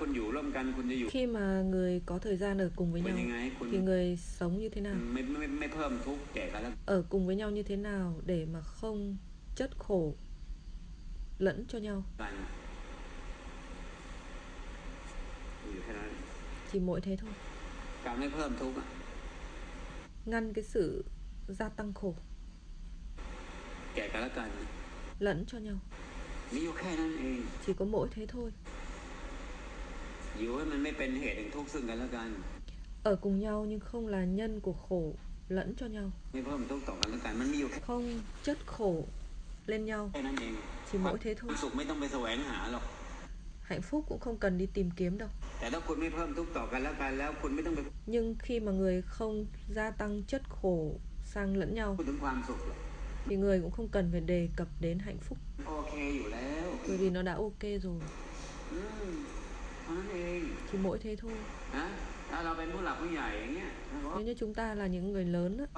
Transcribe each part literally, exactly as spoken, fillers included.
Khi mà người có thời gian ở cùng với nhau thì người sống như thế nào? Ở cùng với nhau như thế nào để mà không chất khổ lẫn cho nhau? Chỉ mỗi thế thôi. Ngăn cái sự gia tăng khổ lẫn cho nhau. Chỉ có mỗi thế thôi. Ở cùng nhau nhưng không là nhân của khổ lẫn cho nhau. Không chất khổ lên nhau. Chỉ mỗi thế thôi. Hạnh phúc cũng không cần đi tìm kiếm đâu. Nhưng khi mà người không gia tăng chất khổ sang lẫn nhau thì người cũng không cần phải đề cập đến hạnh phúc, bởi vì nó đã ok rồi. Chỉ mỗi thế thôi. Nếu như chúng ta là những người lớn đó,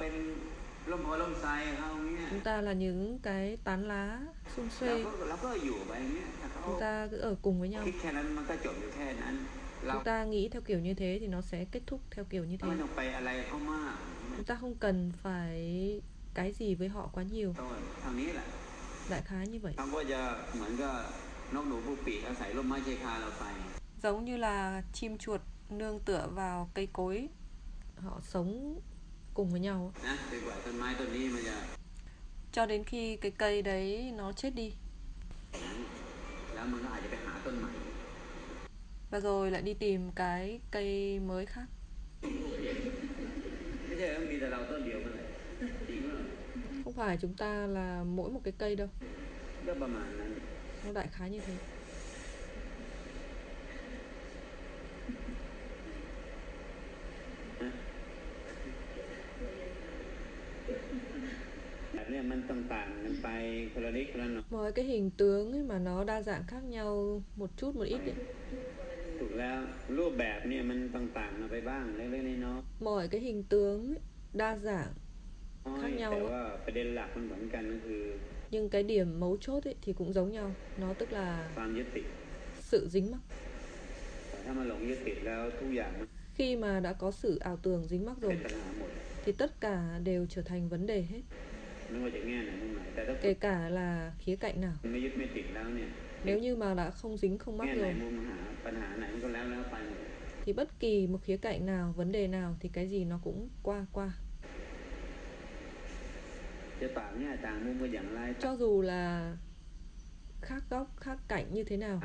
chúng ta là những cái tán lá xum xuê, chúng ta cứ ở cùng với nhau. Chúng ta nghĩ theo kiểu như thế thì nó sẽ kết thúc theo kiểu như thế. Chúng ta không cần phải cái gì với họ quá nhiều. Đại khái như vậy. Giống như là chim chuột nương tựa vào cây cối, họ sống cùng với nhau cho đến khi cái cây đấy nó chết đi, và rồi lại đi tìm cái cây mới khác. Không phải chúng ta là mỗi một cái cây đâu. Nó đại khái như thế. Mỗi cái hình tướng ấy mà nó đa dạng khác nhau một chút một ít ấy. Mỗi cái hình tướng ấy, đa dạng khác nhau ấy. Nhưng cái điểm mấu chốt ấy thì cũng giống nhau. Nó tức là sự dính mắc. Khi mà đã có sự ảo tưởng dính mắc rồi thì tất cả đều trở thành vấn đề hết. Kể cả là khía cạnh nào. Nếu như mà đã không dính không mắc rồi thì bất kỳ một khía cạnh nào, vấn đề nào thì cái gì nó cũng qua qua. Cho dù là khác góc, khác cạnh như thế nào,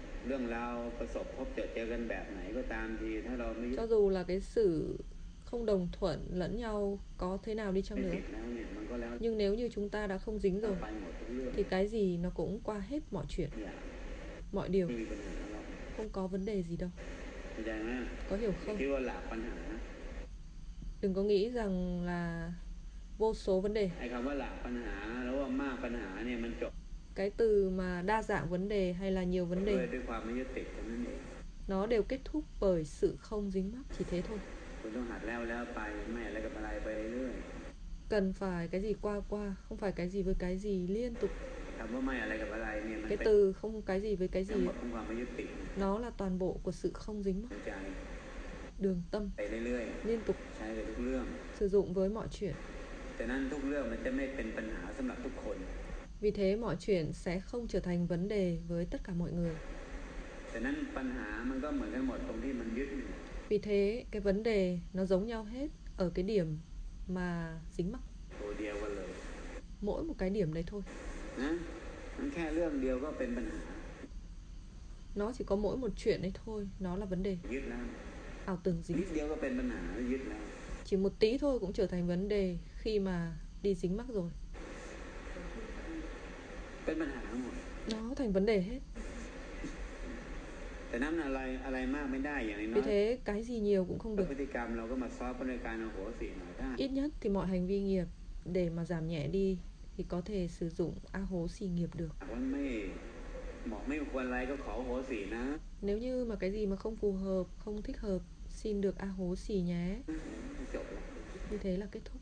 cho dù là cái sự không đồng thuận lẫn nhau có thế nào đi chăng nữa, nhưng nếu như chúng ta đã không dính rồi thì cái gì nó cũng qua hết mọi chuyện, mọi điều. Không có vấn đề gì đâu. Có hiểu không? Đừng có nghĩ rằng là vô số vấn đề. Cái từ mà đa dạng vấn đề hay là nhiều vấn đề, nó đều kết thúc bởi sự không dính mắc, chỉ thế thôi. Cần phải cái gì qua qua, không phải cái gì với cái gì liên tục. Cái từ không cái gì với cái gì ấy, nó là toàn bộ của sự không dính mắc. Đường tâm liên tục sử dụng với mọi chuyện. Vì thế mọi chuyện sẽ không trở thành vấn đề với tất cả mọi người. Vì thế cái vấn đề nó giống nhau hết ở cái điểm mà dính mắc. Mỗi một cái điểm đấy thôi. Nó chỉ có mỗi một chuyện đấy thôi, nó là vấn đề. Ảo tưởng dính. Chỉ một tí thôi cũng trở thành vấn đề khi mà đi dính mắc rồi. Nó thành vấn đề hết. Vì thế cái gì nhiều cũng không được. Ít nhất thì mọi hành vi nghiệp để mà giảm nhẹ đi thì có thể sử dụng A Hố Xì nghiệp được. Nếu như mà cái gì mà không phù hợp, không thích hợp, xin được A Hố Xì nhé. Như thế là kết thúc.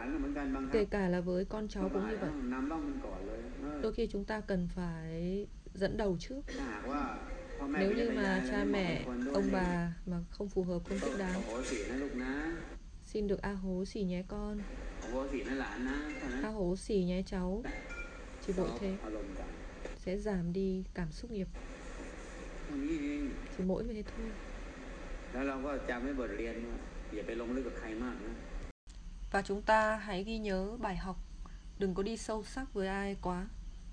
Kể cả là với con cháu cũng như vậy. Đôi khi chúng ta cần phải dẫn đầu trước. Nếu như mà cha mẹ, ông bà mà không phù hợp, không thích đáng, xin được a hố xỉ nhé con, a hố xỉ nhé cháu. Chỉ vội thế sẽ giảm đi cảm xúc nghiệp. Chỉ mỗi vậy thôi. Và chúng ta hãy ghi nhớ bài học, đừng có đi sâu sắc với ai quá.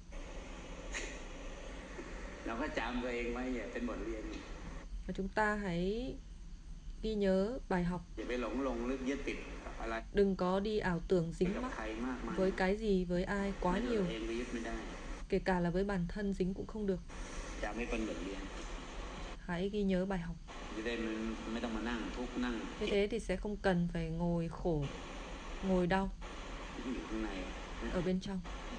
Và chúng ta hãy ghi nhớ bài học, đừng có đi ảo tưởng dính mắc với cái gì, với ai quá nhiều. Kể cả là với bản thân dính cũng không được. Hãy ghi nhớ bài học. Như thế thì sẽ không cần phải ngồi khổ, ngồi đau ở bên trong.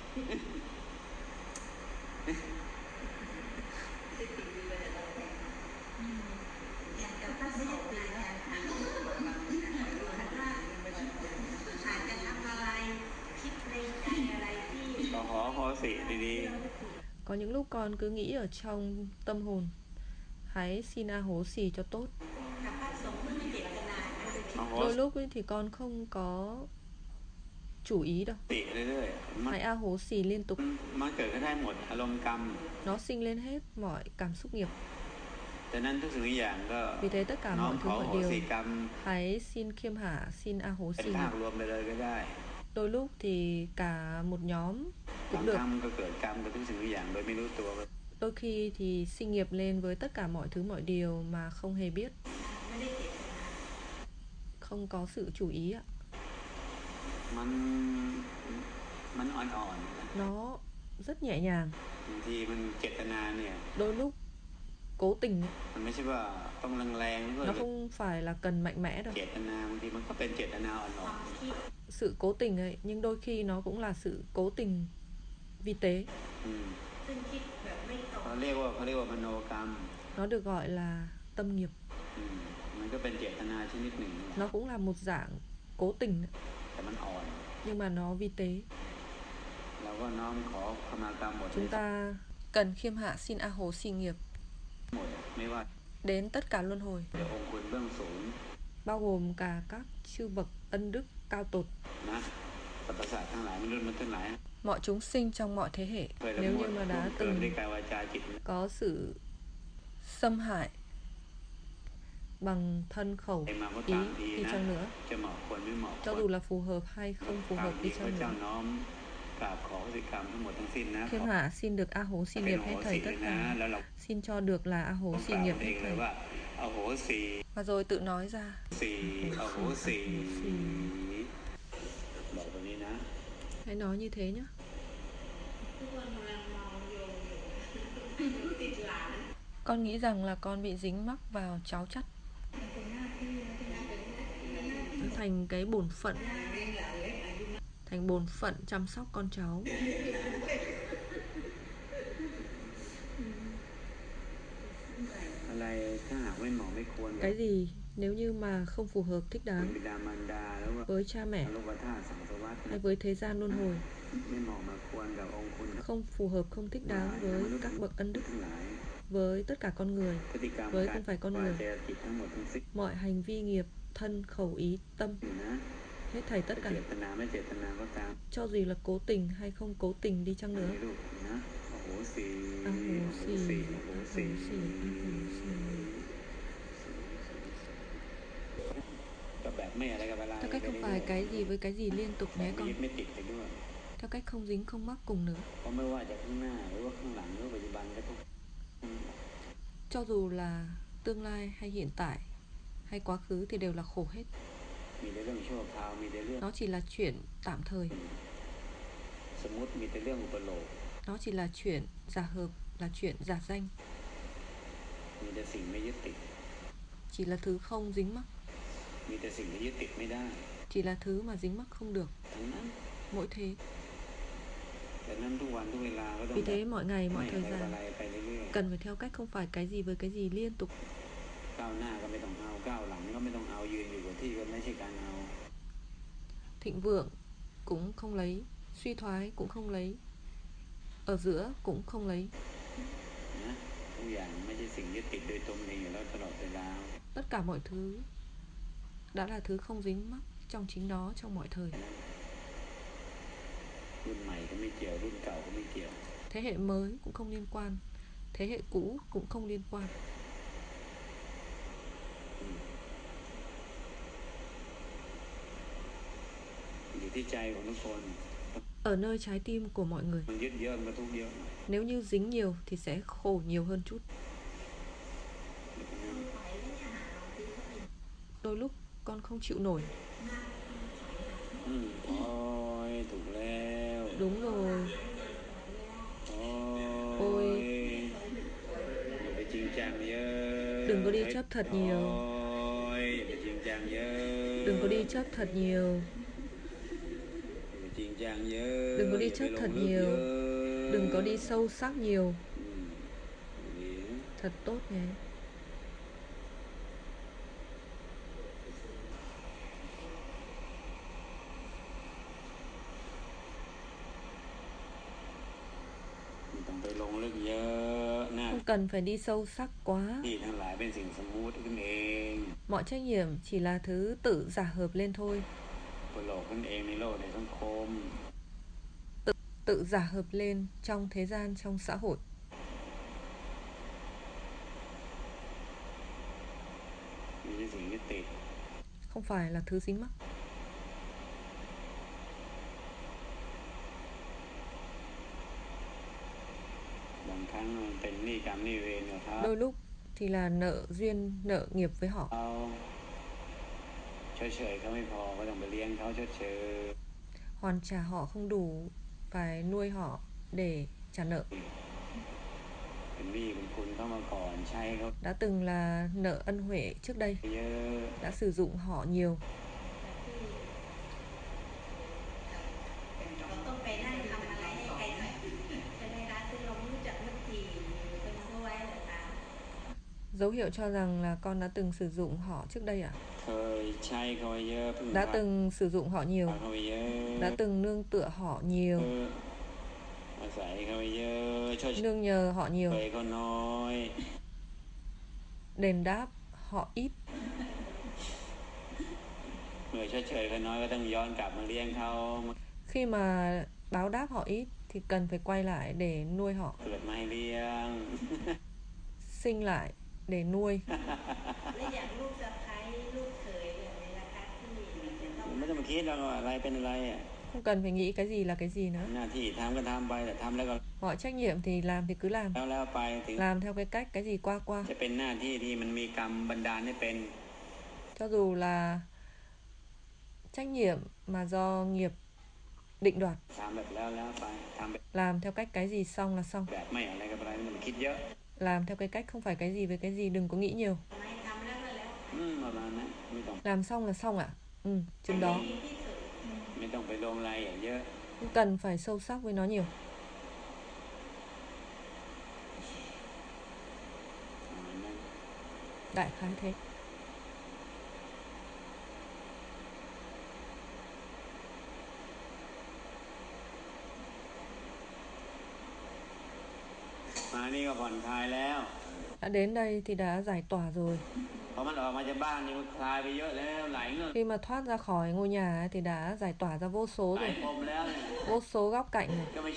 Có những lúc con cứ nghĩ ở trong tâm hồn, hãy xin a hố xì cho tốt. Đôi lúc ấy thì con không có chủ ý đâu. Hãy a hố xì liên tục. Nó sinh lên hết mọi cảm xúc nghiệp. Vì thế tất cả mọi thứ mọi điều hãy xin khiêm hạ, xin a hố xì nghiệp. Đôi lúc thì cả một nhóm cũng được. Đôi khi thì sinh nghiệp lên với tất cả mọi thứ mọi điều mà không hề biết, không có sự chú ý ạ. Nó rất nhẹ nhàng. Đôi lúc cố tình, nó không phải là cần mạnh mẽ đâu. Sự cố tình ấy, nhưng đôi khi nó cũng là sự cố tình vi tế. Nó được gọi là tâm nghiệp. Nó cũng là một dạng cố tình, nhưng mà nó vi tế. Chúng ta cần khiêm hạ xin a hố xì nghiệp đến tất cả luân hồi, bao gồm cả các chư bậc ân đức cao tột, mọi chúng sinh trong mọi thế hệ. Nếu như mà đã từng có sự xâm hại bằng thân khẩu ý đi chăng nữa, cho dù là phù hợp hay không phù hợp đi chăng nữa, khiêm hạ xin được a hố xì nghiệp hết thảy tất cả. Xin cho được là a hố xì nghiệp hết thảy. Và rồi tự nói ra a hố xì. Hãy nói như thế nhé. Con nghĩ rằng là con bị dính mắc vào cháu chắt. Nó thành cái bổn phận, thành bổn phận chăm sóc con cháu. Cái gì nếu như mà không phù hợp thích đáng với cha mẹ hay với thế gian luân hồi, không phù hợp, không thích đáng với các bậc ân đức, với tất cả con người, với không phải con người, mọi hành vi nghiệp, thân, khẩu, ý, tâm, hết thảy tất cả, cho dù là cố tình hay không cố tình đi chăng nữa. A hố xì, a hố xì, a hố xì. Theo cách không phải cái gì với cái gì liên tục nhé con. Theo cách không dính không mắc cùng nữa. Cho dù là tương lai hay hiện tại hay quá khứ thì đều là khổ hết. Nó chỉ là chuyện tạm thời. Nó chỉ là chuyện giả hợp, là chuyện giả danh. Chỉ là thứ không dính mắc. Chỉ là thứ mà dính mắc không được. Mỗi thế. Vì thế mọi ngày, mọi thời gian cần phải theo cách không phải cái gì với cái gì liên tục. Thịnh vượng cũng không lấy, suy thoái cũng không lấy, ở giữa cũng không lấy. Tất cả mọi thứ đã là thứ không dính mắc trong chính nó trong mọi thời. Thế hệ mới cũng không liên quan, thế hệ cũ cũng không liên quan. Ở nơi trái tim của mọi người. Nếu như dính nhiều thì sẽ khổ nhiều hơn chút. Đôi lúc con không chịu nổi. Đúng rồi. Ôi, đừng có đi chấp thật nhiều. Đừng có đi chấp thật nhiều. Đừng có đi chấp thật nhiều. Đừng có đi sâu sắc nhiều. Thật tốt nhé. Không cần phải đi sâu sắc quá. Mọi trách nhiệm chỉ là thứ tự giả hợp lên thôi. Tự, tự giả hợp lên trong thế gian, trong xã hội. Không phải là thứ dính mắc. Đôi lúc thì là nợ duyên, nợ nghiệp với họ. Hoàn trả họ không đủ, phải nuôi họ để trả nợ. Đã từng là nợ ân huệ trước đây, đã sử dụng họ nhiều. Dấu hiệu cho rằng là con đã từng sử dụng họ trước đây à? Đã từng sử dụng họ nhiều. Đã từng nương tựa họ nhiều. Nương nhờ họ nhiều. Đền đáp họ ít. Khi mà báo đáp họ ít thì cần phải quay lại để nuôi họ. Sinh lại để nuôi. Không cần phải nghĩ cái gì là cái gì nữa. Mọi trách nhiệm thì làm thì cứ làm. Làm theo cái cách cái gì qua qua. Cho dù là trách nhiệm mà do nghiệp định đoạt. Làm theo cách cái gì xong là xong. Làm theo cái cách không phải cái gì với cái gì, đừng có nghĩ nhiều. Làm xong là xong ạ. Ừ, chừng đó. Không cần phải sâu sắc với nó nhiều. Đại khái thế. Đã đến đây thì đã giải tỏa rồi. Khi mà thoát ra khỏi ngôi nhà thì đã giải tỏa ra vô số rồi. Vô số góc cạnh rồi.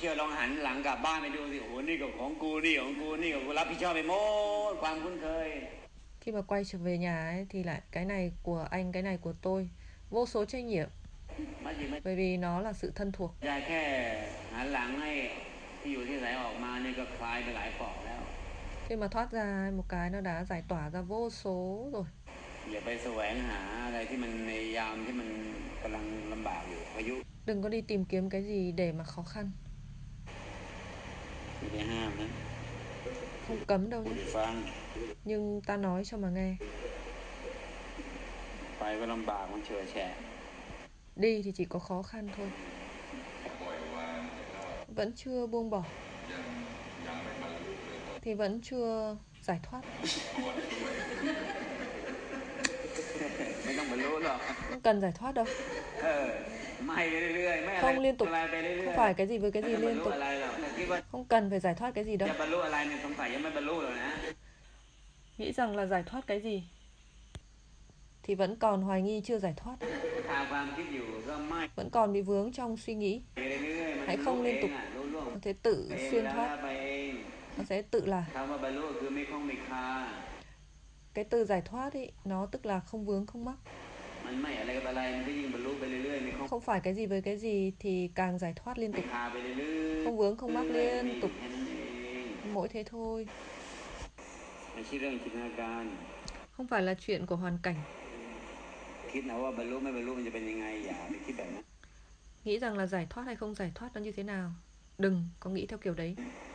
Khi mà quay trở về nhà ấy, thì lại cái này của anh, cái này của tôi. Vô số trách nhiệm. Bởi vì nó là sự thân thuộc. Khi mà thoát ra một cái nó đã giải tỏa ra vô số rồi. Đừng có đi tìm kiếm cái gì để mà khó khăn. Không cấm đâu nhé. Nhưng ta nói cho mà nghe. Đi thì chỉ có khó khăn thôi. Vẫn chưa buông bỏ thì vẫn chưa giải thoát. Không cần giải thoát đâu. Không liên tục. Không phải cái gì với cái gì liên tục. Không cần phải giải thoát cái gì đâu. Nghĩ rằng là giải thoát cái gì thì vẫn còn hoài nghi chưa giải thoát, vẫn còn bị vướng trong suy nghĩ. Hãy không liên tục, nó sẽ tự xuyên thoát, nó sẽ tự là. Cái từ giải thoát ấy, nó tức là không vướng không mắc. Không phải cái gì với cái gì thì càng giải thoát liên tục, không vướng không mắc liên tục, mỗi thế thôi. Không phải là chuyện của hoàn cảnh. Nghĩ rằng là giải thoát hay không giải thoát nó như thế nào, đừng có nghĩ theo kiểu đấy.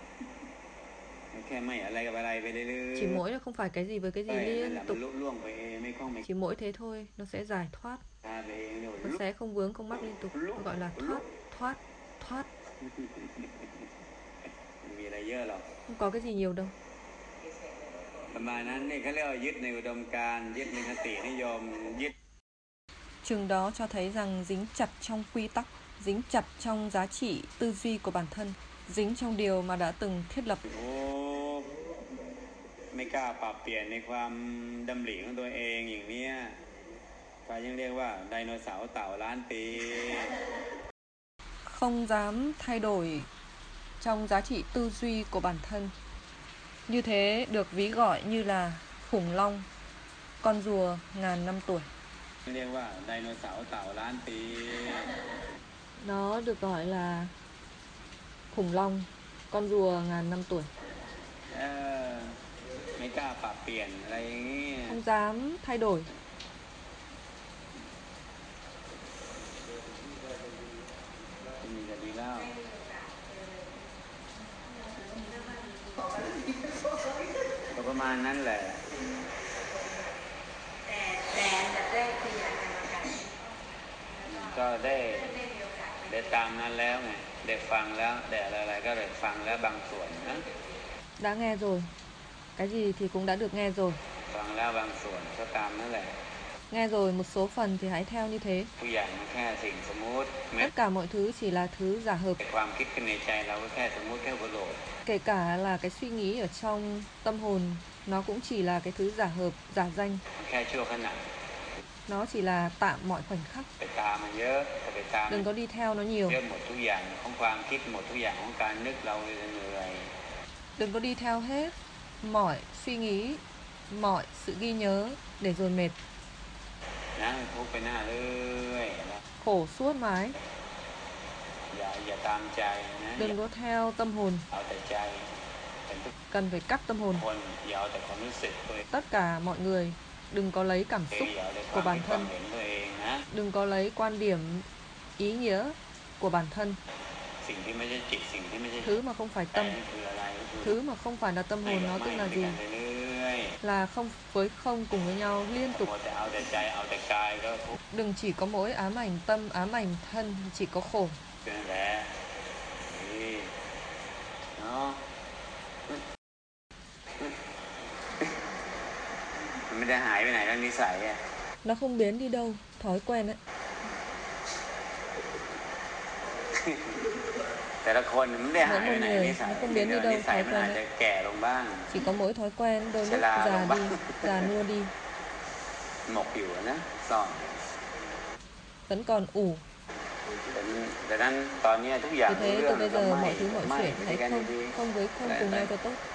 Chỉ mỗi là không phải cái gì với cái gì liên tục, chỉ mỗi thế thôi, nó sẽ giải thoát, nó sẽ không vướng không mắc liên tục, nó gọi là thoát, thoát, thoát. Không có cái gì nhiều đâu. Chừng đó cho thấy rằng dính chặt trong quy tắc, dính chặt trong giá trị tư duy của bản thân, dính trong điều mà đã từng thiết lập. ไม่กล้าปรับเปลี่ยนในความดำริของตัวเองอย่างนี้เขายังเรียกว่าไดโนเสาร์เต่าล้านปี Không dám thay đổi trong giá trị tư duy của bản thân, như thế được ví gọi như là khủng long, con rùa ngàn năm tuổi. Nó được gọi là khủng long, con rùa ngàn năm tuổi. Không dám thay đổi. Cóประมาณนั้นแหละก็ได้ได้ตามนั้นแล้วไงได้ฟังแล้วได้อะไรๆก็ได้ฟังแล้วบางส่วนนะ Đã nghe rồi, cái gì thì cũng đã được nghe rồi. ฟังแล้วบางส่วนก็ตามนั่นแหละ Nghe rồi một số phần thì hãy theo như thế. ทุกอย่างมันแค่สิ่งสมมุติ Tất cả mọi thứ chỉ là thứ giả hợp. ความคิดขึ้นในใจเราก็แค่สมมุติแค่อุโลก Kể cả là cái suy nghĩ ở trong tâm hồn, nó cũng chỉ là cái thứ giả hợp, giả danh. แค่ชั่วขณะ Nó chỉ là tạm mọi khoảnh khắc. ไปตามมันเยอะไปตาม Đừng có đi theo nó nhiều. เยอะหมดทุกอย่างของความคิดหมดทุกอย่างของการนึกเราเหนื่อย Đừng có đi theo hết mọi suy nghĩ, mọi sự ghi nhớ để rồi mệt. นะทุกไปหน้าเรื่อย Khổ suốt mãi. อย่าอย่าตามใจนะ Đừng có theo tâm hồn. เอาแต่ใจ Cần phải cắt tâm hồn. คนอย่าเอาแต่ความรู้สึกตัวเอง Tất cả mọi người đừng có lấy cảm xúc của bản thân, đừng có lấy quan điểm, ý nghĩa của bản thân. Thứ mà không phải tâm, thứ mà không phải là tâm hồn, nó tức là gì? Là không với không cùng với nhau liên tục. Đừng chỉ có mỗi ám ảnh tâm, ám ảnh thân, chỉ có khổ. Nó không biến đi đâu, thói quen ấy. แต่ละคนมันไม่ได้หายไปไหนนิสัย nó không biến đi đâu, นิสัย thói มันอาจ quen จะ ấy. แก่ลงบ้าง Chỉ có mỗi thói quen, đôi lúc già đi, già nua đi. หมกอยู่นะซ่อน Vẫn còn ủ. แต่นั้นตอนนี้ทุกอย่าง Vì thế từ bây giờ mọi thứ mọi chuyện hãy không, không với không cùng nhau cho tốt.